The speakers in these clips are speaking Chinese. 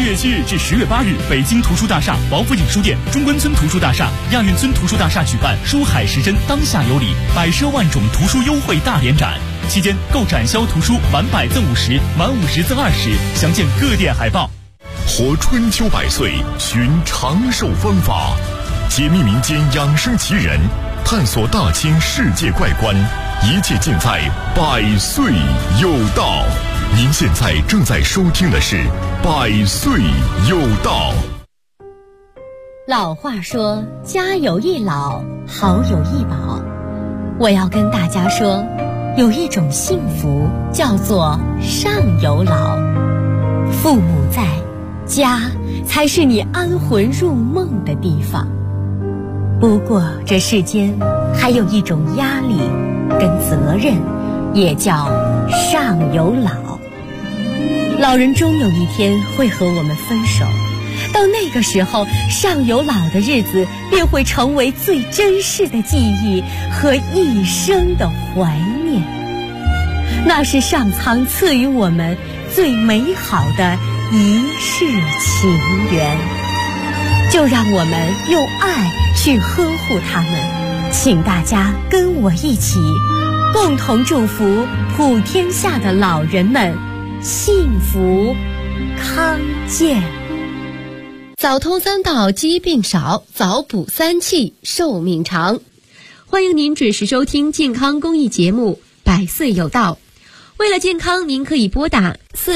月7日至10月8日，北京图书大厦、王府井书店、中关村图书大厦、亚运村图书大厦举办书海时针当下有礼，百奢万种图书优惠大联展。期间购展销图书满100赠50，满50赠20，详见各店海报。 活春秋百岁，寻长寿方法，解密民间养生奇人，探索大千世界怪观，一切尽在百岁有道。您现在正在收听的是百岁有道。 老话说，家有一老，好有一宝。我要跟大家说，有一种幸福叫做上有老。父母在，家才是你安魂入梦的地方。不过这世间还有一种压力跟责任，也叫上有老。老人终有一天会和我们分手，到那个时候，上有老的日子便会成为最珍视的记忆和一生的怀念。那是上苍赐予我们最美好的一世情缘，就让我们用爱去呵护他们。请大家跟我一起，共同祝福普天下的老人们幸福康健。 早通3道，疾病少；早补3气，寿命长。欢迎您准时收听健康公益节目《百岁有道》。为了健康，您可以拨打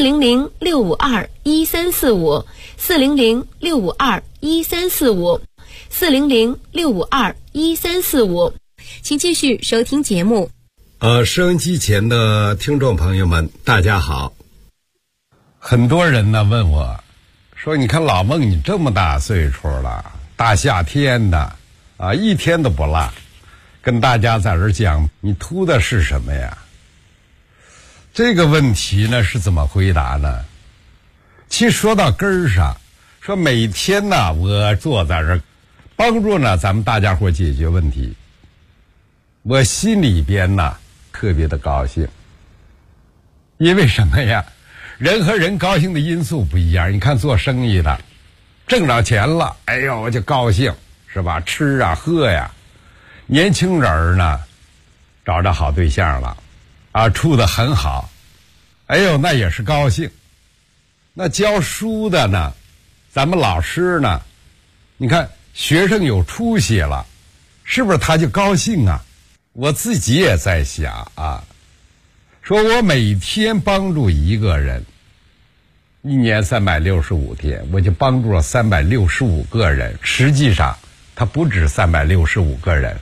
400-652-1345、400-652-1345、400-652-1345。请继续收听节目。 收音机前的听众朋友们，大家好。很多人呢问我，说你看老孟你这么大岁数了，大夏天的啊，一天都不落，跟大家在这讲，你图的是什么呀？这个问题呢是怎么回答呢？其实说到根儿上，说每天呢我坐在这儿帮助呢咱们大家伙解决问题，我心里边呢特别的高兴。因为什么呀？人和人高兴的因素不一样。你看做生意的挣着钱了，哎呦我就高兴，是吧？吃啊喝呀。年轻人呢找着好对象了啊，处得很好，哎呦那也是高兴。那教书的呢，咱们老师呢，你看学生有出息了，是不是他就高兴啊？我自己也在想啊，说我每天帮助一个人，一年365天，我就帮助了365个人。实际上他不止365个人，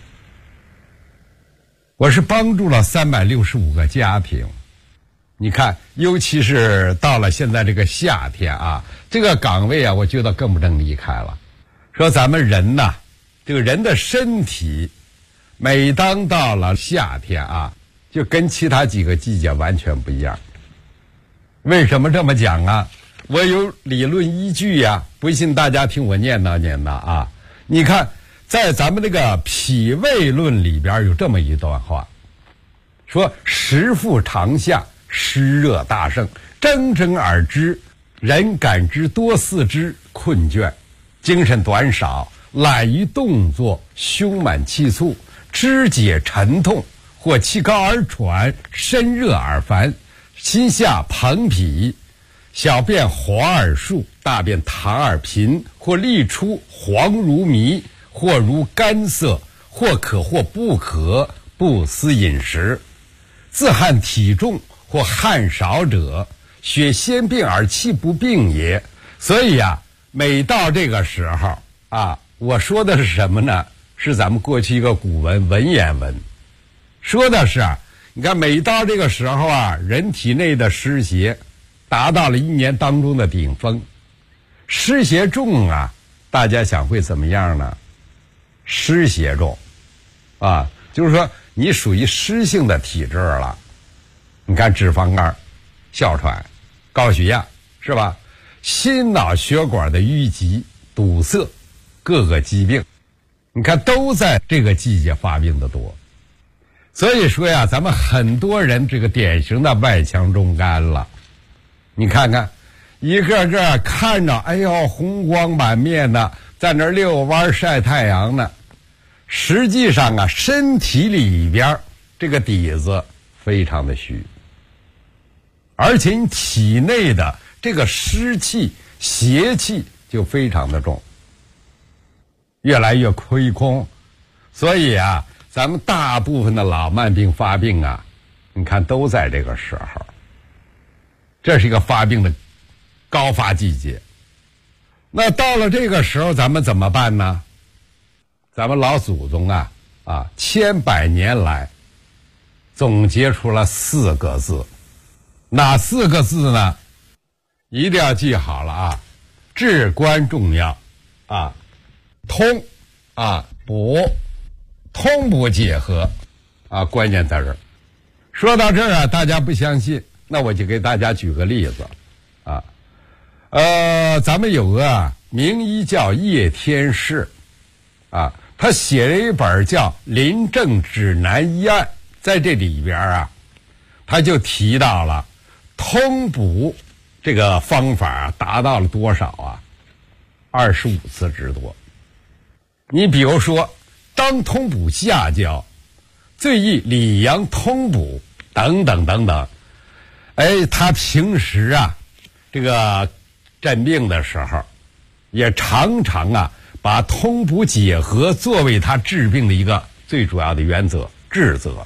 我是帮助了365个家庭。你看，尤其是到了现在这个夏天啊，这个岗位啊，我觉得更不能离开了。说咱们人呐，这个人的身体每当到了夏天啊，就跟其他几个季节完全不一样。为什么这么讲啊？我有理论依据呀，不信大家听我念叨念叨啊。你看在咱们这个脾胃论里边有这么一段话，说时腹长夏，湿热大盛，蒸蒸而之，人感之多四肢困倦，精神短少，懒于动作，胸满气促，肢节沉痛，或气高而喘，身热而烦，心下膨痞，小便滑而数，大便溏而频，或沥出黄如糜，或如干涩，或可或不可，不思饮食，自汗体重，或汗少者，血先病而气不病也。所以啊，每到这个时候啊，我说的是什么呢？是咱们过去一个古文文言文，说的是你看每到这个时候啊，人体内的湿邪达到了一年当中的顶峰。湿邪重啊，大家想会怎么样呢？湿邪重啊，就是说你属于湿性的体质了。你看脂肪肝、哮喘、高血压，是吧？心脑血管的淤积、堵塞，各个疾病你看都在这个季节发病的多。所以说呀，咱们很多人这个典型的外强中干了。你看看一个个看着，哎呦，红光满面的，在那遛弯晒太阳呢。实际上啊，身体里边这个底子非常的虚，而且你体内的这个湿气、邪气就非常的重，越来越亏空。所以啊，咱们大部分的老慢病发病啊，你看都在这个时候，这是一个发病的高发季节。那到了这个时候咱们怎么办呢？咱们老祖宗啊千百年来总结出了4个字，哪4个字呢？一定要记好了啊，至关重要啊，通啊补，通补结合啊，关键在这儿。说到这儿啊，大家不相信，那我就给大家举个例子啊，咱们有个名医叫叶天士啊，他写了一本叫《临症指南医案》，在这里边啊，他就提到了通补这个方法啊，达到了多少啊？25次之多。你比如说，当通补下焦，最宜里阳通补等等等等。哎，他平时啊，这个诊病的时候，也常常啊，把通补结合作为他治病的一个最主要的原则、治则。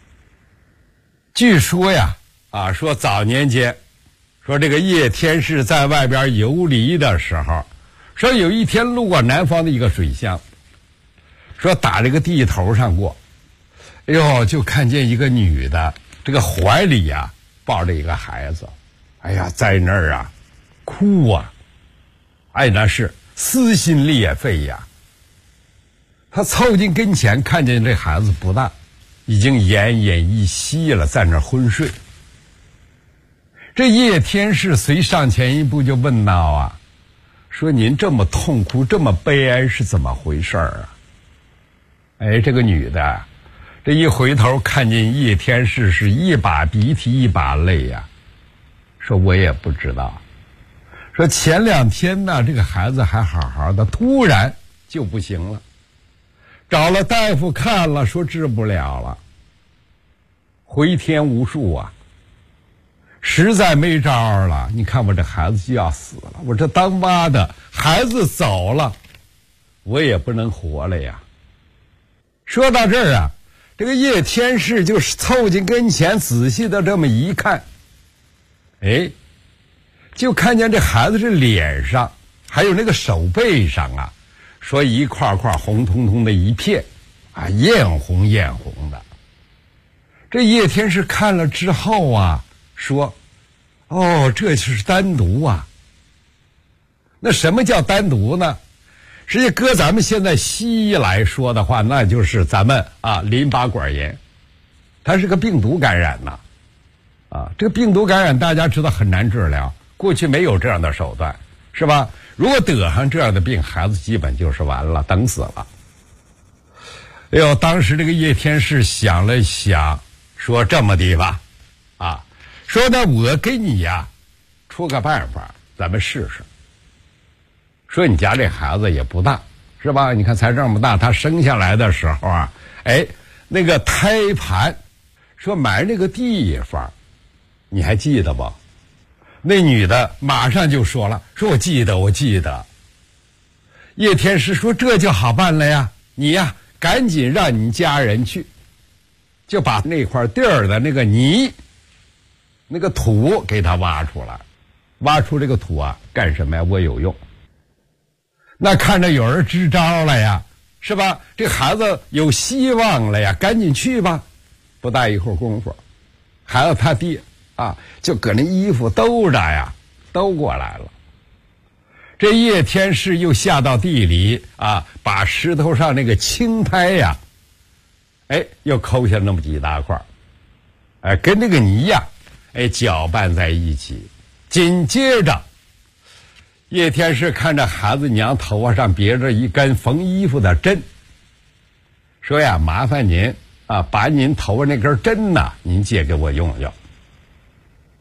据说呀，说早年间，说这个叶天士在外边游离的时候，说有一天路过南方的一个水乡，说打这个地头上过，哎呦，就看见一个女的，这个怀里啊抱着一个孩子，哎呀，在那儿啊哭啊，哎，那是撕心裂肺呀。他凑近跟前，看见这孩子不大，已经奄奄一息了，在那儿昏睡。这叶天士随上前一步就问道啊，说您这么痛苦，这么悲哀是怎么回事啊？哎，这个女的这一回头看见叶天士，是一把鼻涕一把泪呀，说我也不知道，说前2天呢，这个孩子还好好的，突然就不行了，找了大夫看了，说治不了了，回天无术啊，实在没招了。你看我这孩子就要死了，我这当妈的孩子走了，我也不能活了呀。说到这儿啊，这个叶天士就是凑近跟前仔细的这么一看，哎，就看见这孩子这脸上还有那个手背上啊，说一块块红彤彤的一片啊，艳红艳红的。这叶天士看了之后啊，说哦，这就是丹毒啊。那什么叫丹毒呢？实际搁咱们现在西医来说的话，那就是咱们淋巴管炎，它是个病毒感染呐。这个病毒感染大家知道很难治疗，过去没有这样的手段，是吧？如果得上这样的病，孩子基本就是完了，等死了。哎呦，当时这个叶天士想了想，说这么的吧，说呢，我给你呀出个办法，咱们试试。说你家这孩子也不大，是吧？你看才这么大，他生下来的时候啊，哎，那个胎盘，说埋那个地方，你还记得不？那女的马上就说了，说我记得，我记得。叶天士说这就好办了呀，你呀赶紧让你家人去，就把那块地儿的那个泥、那个土给他挖出来，挖出这个土啊干什么呀？我有用。那看着有人支招了呀，是吧？这孩子有希望了呀，赶紧去吧。不大一会儿功夫，孩子他爹就搁那衣服兜着呀，兜过来了。这叶天士又下到地里把石头上那个青苔呀，又抠下那么几大块，跟那个泥呀，搅拌在一起。紧接着，叶天士看着孩子娘头发上别着一根缝衣服的针，说呀，麻烦您把您头发那根针呐，您借给我用用。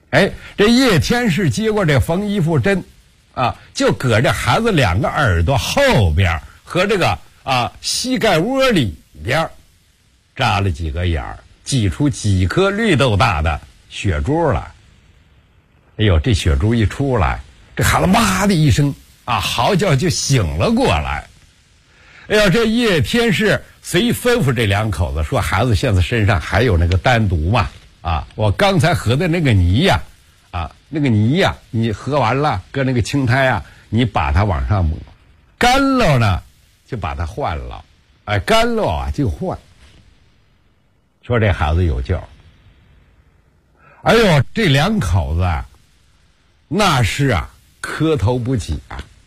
这叶天士接过这缝衣服针啊，就搁这孩子2个耳朵后边和这个膝盖窝里边扎了几个眼儿，挤出几颗绿豆大的血珠来。哎呦，这血珠一出来，这孩子哇的一声嚎叫就醒了过来。哎呀，这叶天士随吩咐这2口子说，孩子现在身上还有那个丹毒嘛，我刚才喝的那个泥呀，那个泥呀，你喝完了搁那个青苔你把它往上抹，干了呢就把它换了，干了就换。说这孩子有救。哎呦，这2口子那是磕头不起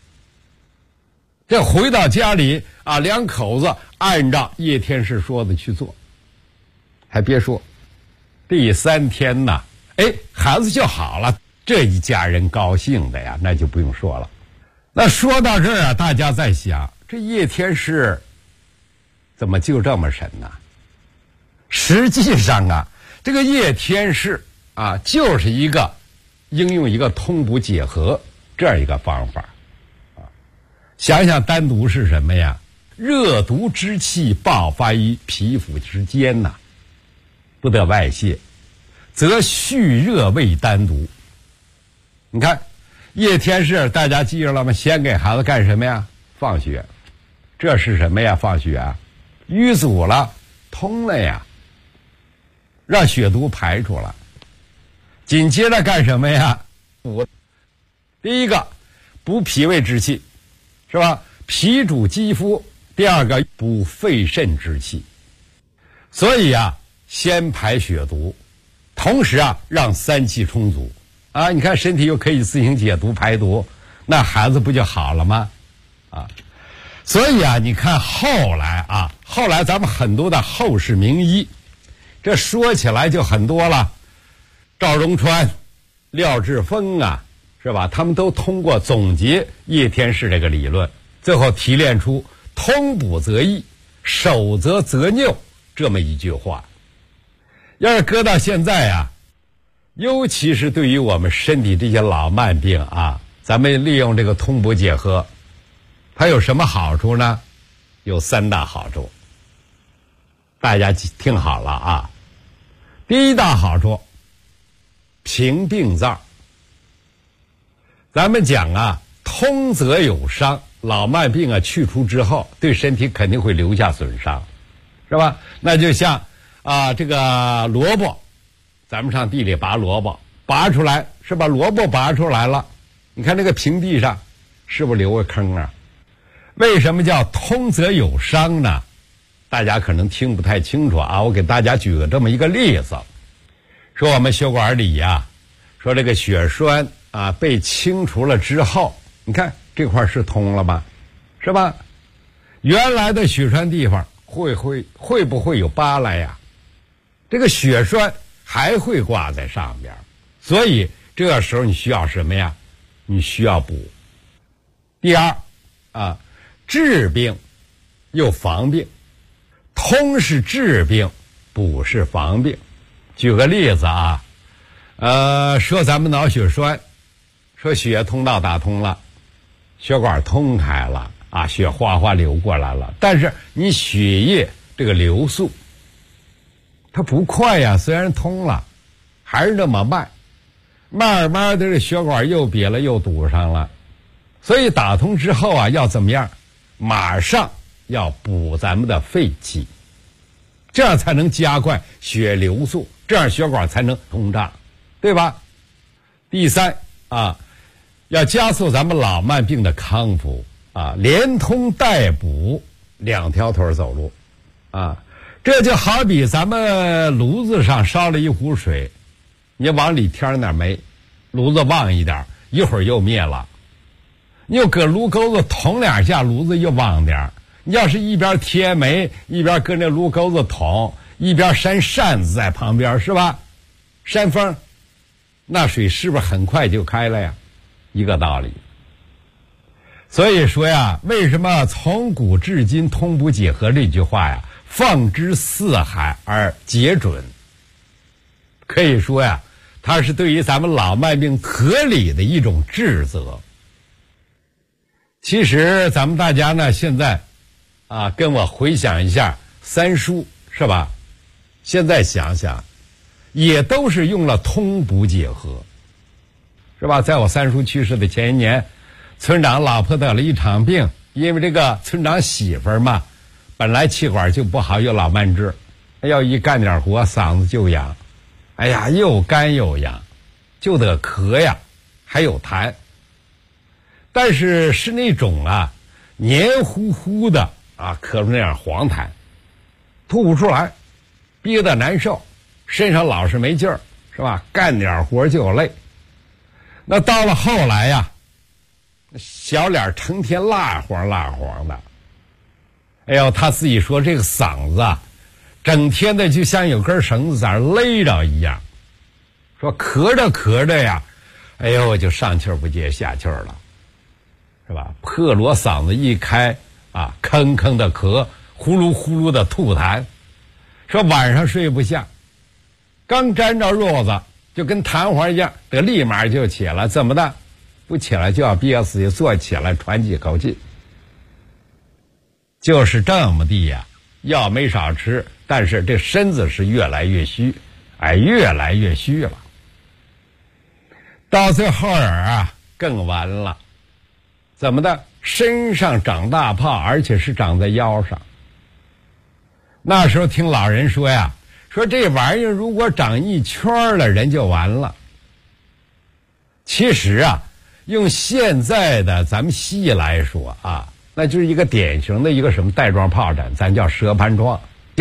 这回到家里2口子按照叶天士说的去做。还别说，第3天呢，孩子就好了，这一家人高兴的呀，那就不用说了。那说到这儿大家在想，这叶天士怎么就这么神呢？实际上这个叶天士就是应用一个通补解合这样一个方法想想丹毒是什么呀？热毒之气爆发于皮肤之间不得外泄，则蓄热为丹毒。你看叶天士大家记着了吗？先给孩子干什么呀？放血。这是什么呀？放血淤阻了，通了呀，让血毒排出来。紧接着干什么呀？补。第一个补脾胃之气，是吧？脾主肌肤。第2个补肺肾之气。所以先排血毒，同时让3气充足你看身体又可以自行解毒排毒，那孩子不就好了吗？所以你看后来咱们很多的后世名医，这说起来就很多了，赵荣川、廖志峰是吧？他们都通过总结叶天士这个理论，最后提炼出通补则益，守则拗这么一句话。要是搁到现在尤其是对于我们身体这些老慢病咱们利用这个通补解合，它有什么好处呢？有3大好处，大家听好了第一大好处，平病灶。咱们讲通则有伤，老慢病去除之后对身体肯定会留下损伤，是吧？那就像这个萝卜，咱们上地里拔萝卜，拔出来是把萝卜拔出来了，你看那个平地上是不是留个坑为什么叫通则有伤呢？大家可能听不太清楚我给大家举个这么一个例子。说我们血管里说这个血栓被清除了之后，你看这块是通了吧，是吧？原来的血栓地方会不会有疤来呀？这个血栓还会挂在上边，所以这个时候你需要什么呀？你需要补。第二治病又防病，通是治病，补是防病。举个例子说咱们脑血栓，说血通道打通了，血管通开了血哗哗流过来了，但是你血液这个流速它不快呀，虽然通了还是那么慢，慢慢的这血管又瘪了又堵上了。所以打通之后要怎么样？马上要补咱们的肺气，这样才能加快血流速，这样血管才能通畅，对吧？第三要加速咱们老慢病的康复连通带补，2条腿走路这就好比咱们炉子上烧了一壶水，你往里添点煤，炉子旺一点，一会儿又灭了。你又搁炉钩子捅2下，炉子又旺点。你要是一边贴煤，一边跟着炉钩子捅，一边扇扇子在旁边，是吧？扇风，那水是不是很快就开了呀？一个道理。所以说为什么从古至今通补解合这句话放之四海而皆准？可以说它是对于咱们老慢病合理的一种治责。其实咱们大家呢，现在跟我回想一下三叔，是吧？现在想想，也都是用了通补解和，是吧？在我三叔去世的前一年，村长老婆得了一场病，因为这个村长媳妇儿嘛，本来气管就不好，有老慢支，要一干点活嗓子就痒，哎呀，又干又痒，就得咳呀，还有痰。但是是那种黏糊糊的咳出那样黄痰，吐不出来，憋得难受，身上老是没劲儿，是吧？干点活就累。那到了后来呀，小脸成天蜡黄蜡黄的，哎呦，他自己说这个嗓子整天的就像有根绳子在那勒着一样，说咳着咳着呀，哎呦，就上气儿不接下气儿了，是吧？破锣嗓子一开吭吭的咳，呼噜呼噜的吐痰，说晚上睡不下，刚沾着褥子就跟弹簧一样，得立马就起来，怎么的？不起来就要憋死，坐起来喘几口气，就是这么地呀。药没少吃，但是这身子是越来越虚，越来越虚了。到最后更完了，怎么的？身上长大泡，而且是长在腰上。那时候听老人说呀，说这玩意儿如果长一圈了，人就完了。其实用现在的咱们西医来说那就是一个典型的一个什么带状疱疹，咱叫蛇盘疮，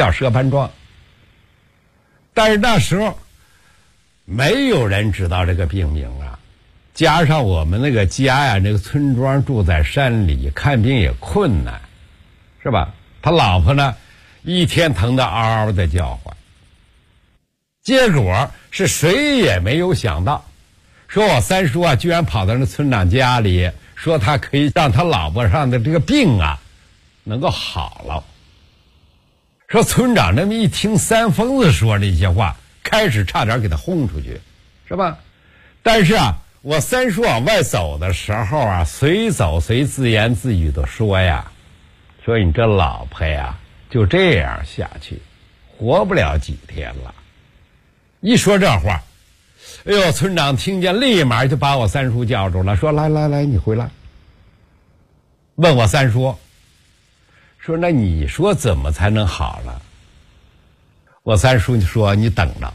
但是那时候没有人知道这个病名加上我们那个家呀，这个村庄住在山里，看病也困难，是吧？他老婆呢，一天疼得嗷嗷的叫唤。结果是谁也没有想到，说我三叔居然跑到那村长家里，说他可以让他老婆上的这个病能够好了。说村长这么一听三疯子说这些话，开始差点给他轰出去，是吧？但是我三叔往外走的时候随走随自言自语的说呀，说你这老婆呀就这样下去，活不了几天了。一说这话，哎呦，村长听见立马就把我三叔叫住了，说来来来，你回来。问我三叔，说那你说怎么才能好了？我三叔就说你等着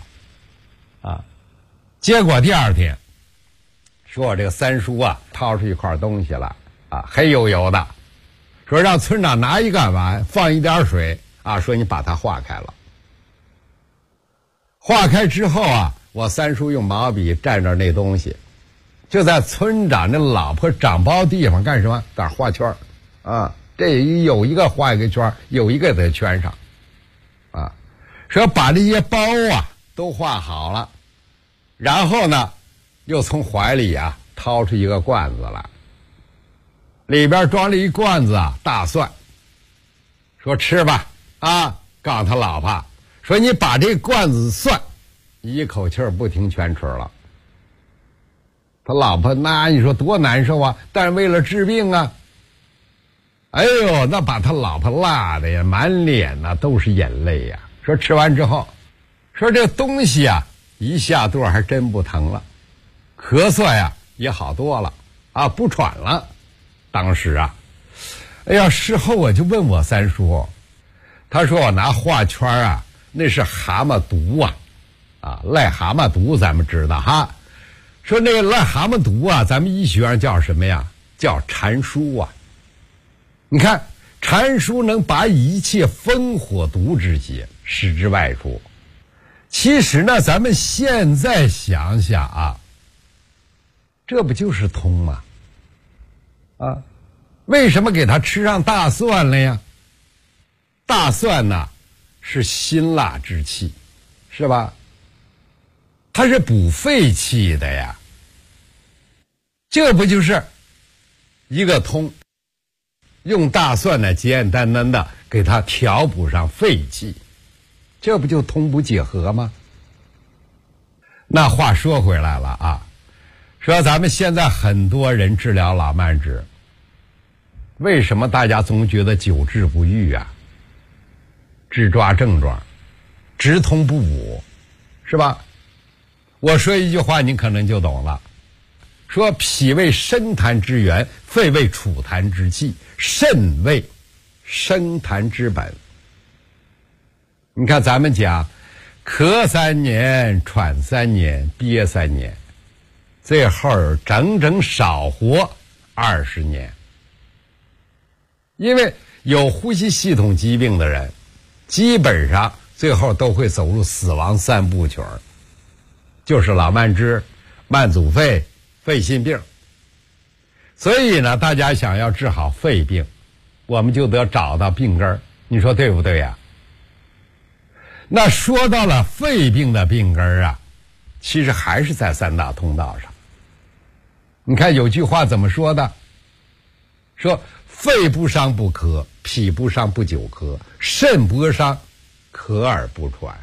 结果第二天，说我这个三叔掏出一块东西来黑油油的，说让村长拿一个碗放一点水说你把它化开了。化开之后我三叔用毛笔蘸着那东西，就在村长那老婆长包地方干什么？在那画圈这有一个画一个圈，有一个得圈上说把这些包都画好了，然后呢又从怀里掏出一个罐子来，里边装了一罐子大蒜，说吃吧告诉他老婆，说你把这罐子蒜一口气儿不停全吃了。他老婆那你说多难受但是为了治病哎呦，那把他老婆辣的呀，满脸都是眼泪呀。说吃完之后，说这东西一下肚还真不疼了，咳嗽也好多了不喘了。当时哎呀，事后我就问我三叔，他说我拿画圈那是蛤蟆毒癞蛤蟆毒，咱们知道说那个癞蛤蟆毒咱们医学上叫什么呀？叫蟾疏你看蟾疏能把一切风火毒之邪使之外出。其实呢，咱们现在想想这不就是通吗？为什么给他吃上大蒜了呀？大蒜是辛辣之气，是吧？它是补肺气的呀。这不就是一个通，用大蒜简简单单的给它调补上肺气，这不就通补解和吗？ 那话说回来了啊，说咱们现在很多人治疗老慢支，为什么大家总觉得久治不愈啊？只抓症状，直通不补，是吧？我说一句话你可能就懂了，说脾为生痰之源，肺为储痰之器，肾为生痰之本。你看咱们讲咳3年，喘3年，憋3年，最后整整少活20年。因为有呼吸系统疾病的人，基本上最后都会走入死亡3部曲，就是老慢支、慢阻肺、肺心病。所以呢，大家想要治好肺病，我们就得找到病根儿，你说对不对呀？那说到了肺病的病根儿啊，其实还是在3大通道上。你看有句话怎么说的？说肺不伤不咳，脾不伤不久咳，肾不伤咳而不喘。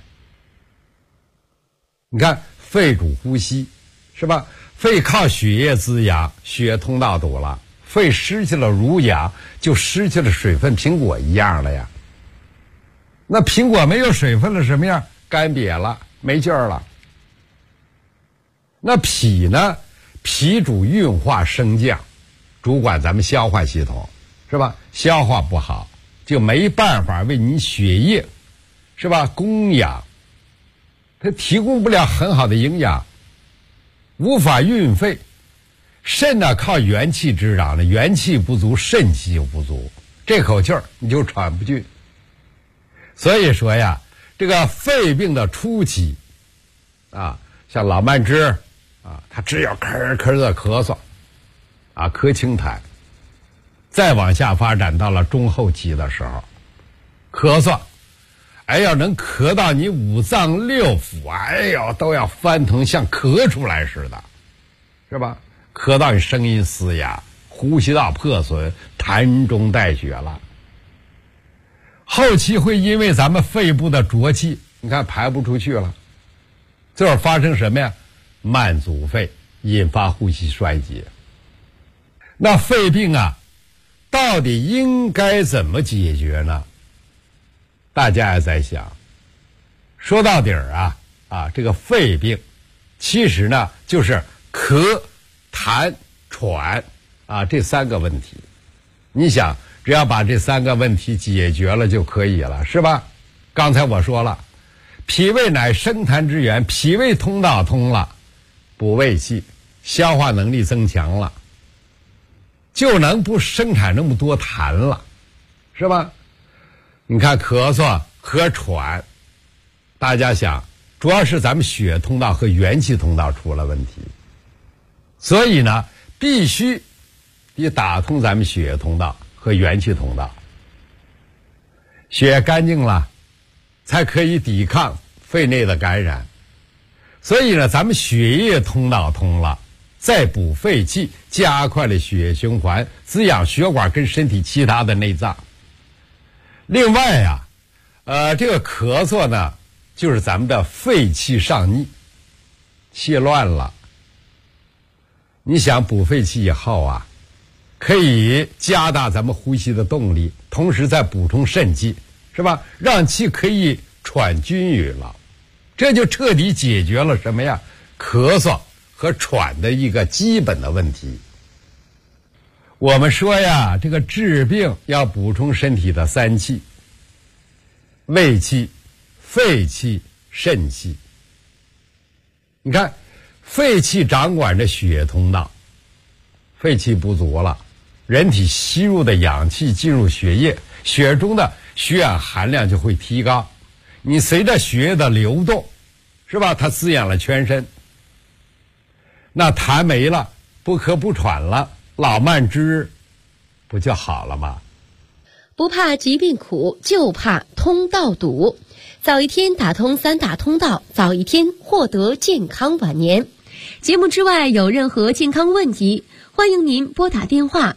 你看肺主呼吸，是吧？肺靠血液滋养，血液通道堵了，肺失去了濡养，就失去了水分，苹果一样了呀。那苹果没有水分了什么样？干瘪了，没劲儿了。那脾呢？脾主运化升降，主管咱们消化系统，是吧？消化不好，就没办法为你血液，是吧？供养，它提供不了很好的营养，无法运肺。肾呢靠元气之长的，元气不足，肾气就不足，这口气儿你就喘不进。所以说呀，这个肺病的初期啊，像老慢支啊，它只有咳咳的咳嗽啊，咳清痰。再往下发展到了中后期的时候，咳嗽，哎呀，能咳到你5脏6腑，哎呦，都要翻腾，像咳出来似的，是吧？咳到你声音嘶哑，呼吸道破损，痰中带血了。后期会因为咱们肺部的浊气，你看排不出去了，最后发生什么呀？慢阻肺，引发呼吸衰竭。那肺病啊，到底应该怎么解决呢？大家也在想，说到底儿啊，这个肺病其实呢就是咳、痰、喘啊这3个问题。你想，只要把这3个问题解决了就可以了，是吧？刚才我说了，脾胃乃生痰之源，脾胃通道通了，补胃气，消化能力增强了，就能不生产那么多痰了，是吧？你看咳嗽和喘，大家想，主要是咱们血通道和元气通道出了问题，所以呢，必须得打通咱们血液通道和元气通道，血干净了，才可以抵抗肺内的感染。所以呢，咱们血液通道通了，再补肺气，加快了血液循环，滋养血管跟身体其他的内脏。另外呀，这个咳嗽呢，就是咱们的肺气上逆，气乱了。你想补肺气以后啊，可以加大咱们呼吸的动力，同时再补充肾气，是吧？让气可以喘均匀了，这就彻底解决了什么呀？咳嗽和喘的一个基本的问题。我们说呀，这个治病要补充身体的3气：胃气、肺气、肾气。你看，肺气掌管着血液通道，肺气不足了，人体吸入的氧气进入血液，血中的血氧含量就会提高。你随着血液的流动，是吧？它滋养了全身。那痰没了，不咳不喘了，老慢支不就好了吗？ 不怕疾病苦，就怕通道堵。早一天打通3大通道，早一天获得健康晚年。节目之外有任何健康问题，欢迎您拨打电话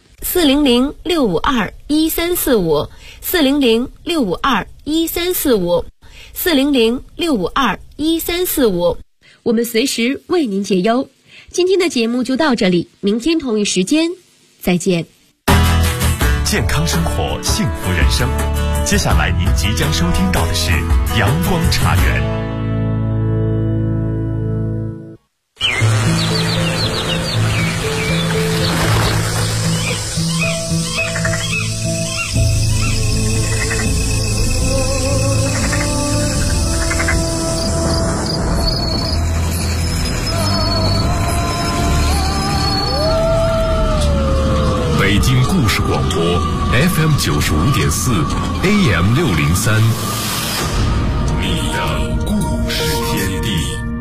400-652-1345 400-652-1345 400-652-1345， 我们随时为您解忧。今天的节目就到这里，明天同一时间再见。 健康生活，幸福人生。接下来您即将收听到的是阳光茶园。 北京故事广播 FM 95.4 AM 603，你的故事天地。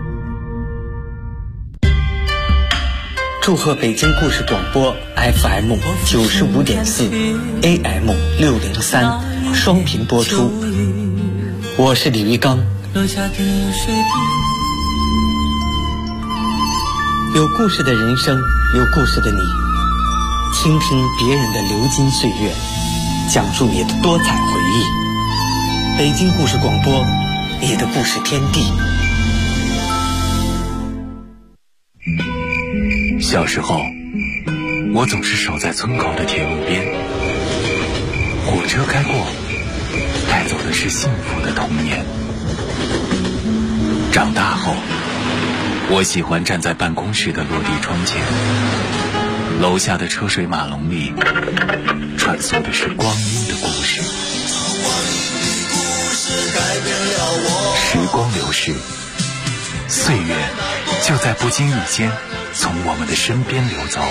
祝贺北京故事广播 FM 95.4 AM 603双频播出。我是李玉刚。有故事的人生，有故事的你。倾听别人的流金岁月，讲述你的多彩回忆。北京故事广播，你的故事天地。 小时候，我总是守在村口的铁路边，火车开过，带走的是幸福的童年。长大后，我喜欢站在办公室的落地窗前，楼下的车水马龙里穿梭的是光阴的故事。时光流逝，岁月就在不经意间从我们的身边流走。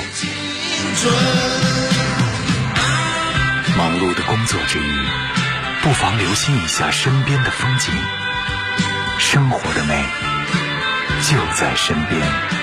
忙碌的工作之余，不妨留心一下身边的风景，生活的美就在身边。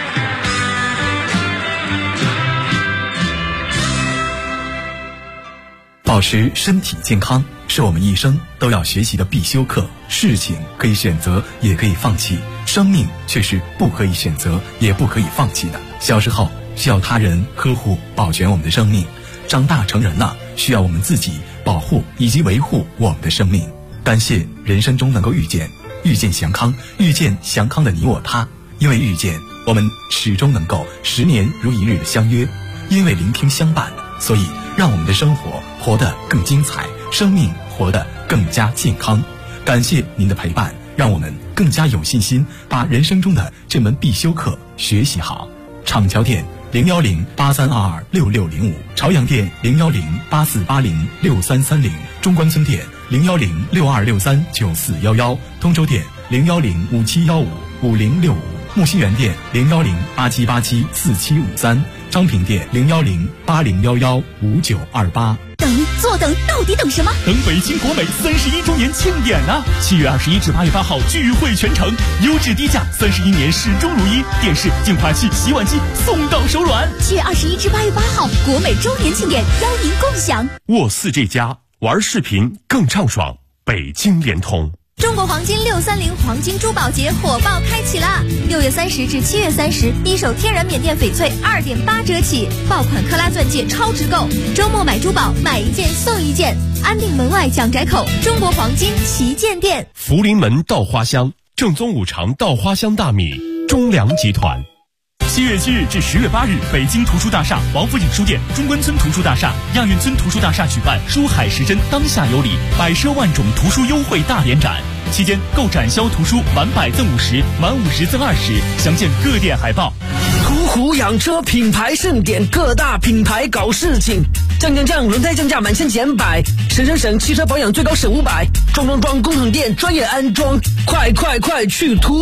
保持身体健康是我们一生都要学习的必修课。事情可以选择，也可以放弃，生命却是不可以选择，也不可以放弃的。小时候需要他人呵护保全我们的生命，长大成人了，需要我们自己保护以及维护我们的生命。感谢人生中能够遇见祥康，遇见祥康的你我他。因为遇见，我们始终能够10年如一日的相约；因为聆听相伴，所以让我们的生活活得更精彩，生命活得更加健康。感谢您的陪伴，让我们更加有信心把人生中的这门必修课学习好。厂桥店01083226605，朝阳店01084806330，中关村店01062639411，通州店01057155065，木樨园店01087874753，昌平店01080115928。 坐等，到底等什么？ 等北京国美31周年庆典啊！7月21至8月8号聚会全城，优质低价，31年始终如一，电视、净化器、洗碗机送到手软。 7月21至8月8号国美周年庆典，邀您共享。 沃4这家玩视频更畅爽，北京联通。 中国黄金630黄金珠宝节火爆开启啦！6月30至7月30，一手天然缅甸翡翠2.8折起，爆款克拉钻戒超值购，周末买珠宝买1件送1件，安定门外蒋宅口中国黄金旗舰店。 福临门稻花香，正宗5常稻花香大米，中粮集团。7月7日至10月8日，北京图书大厦、王府井书店、中关村图书大厦、亚运村图书大厦举办书海时针当下有礼，百奢万种图书优惠大联展。期间购展销图书满100赠50，满50赠20，详见各店海报。 途虎养车品牌盛典，各大品牌搞事情，降，轮胎降价满1000减100，省，汽车保养最高省500，装，工厂店专业安装，快去途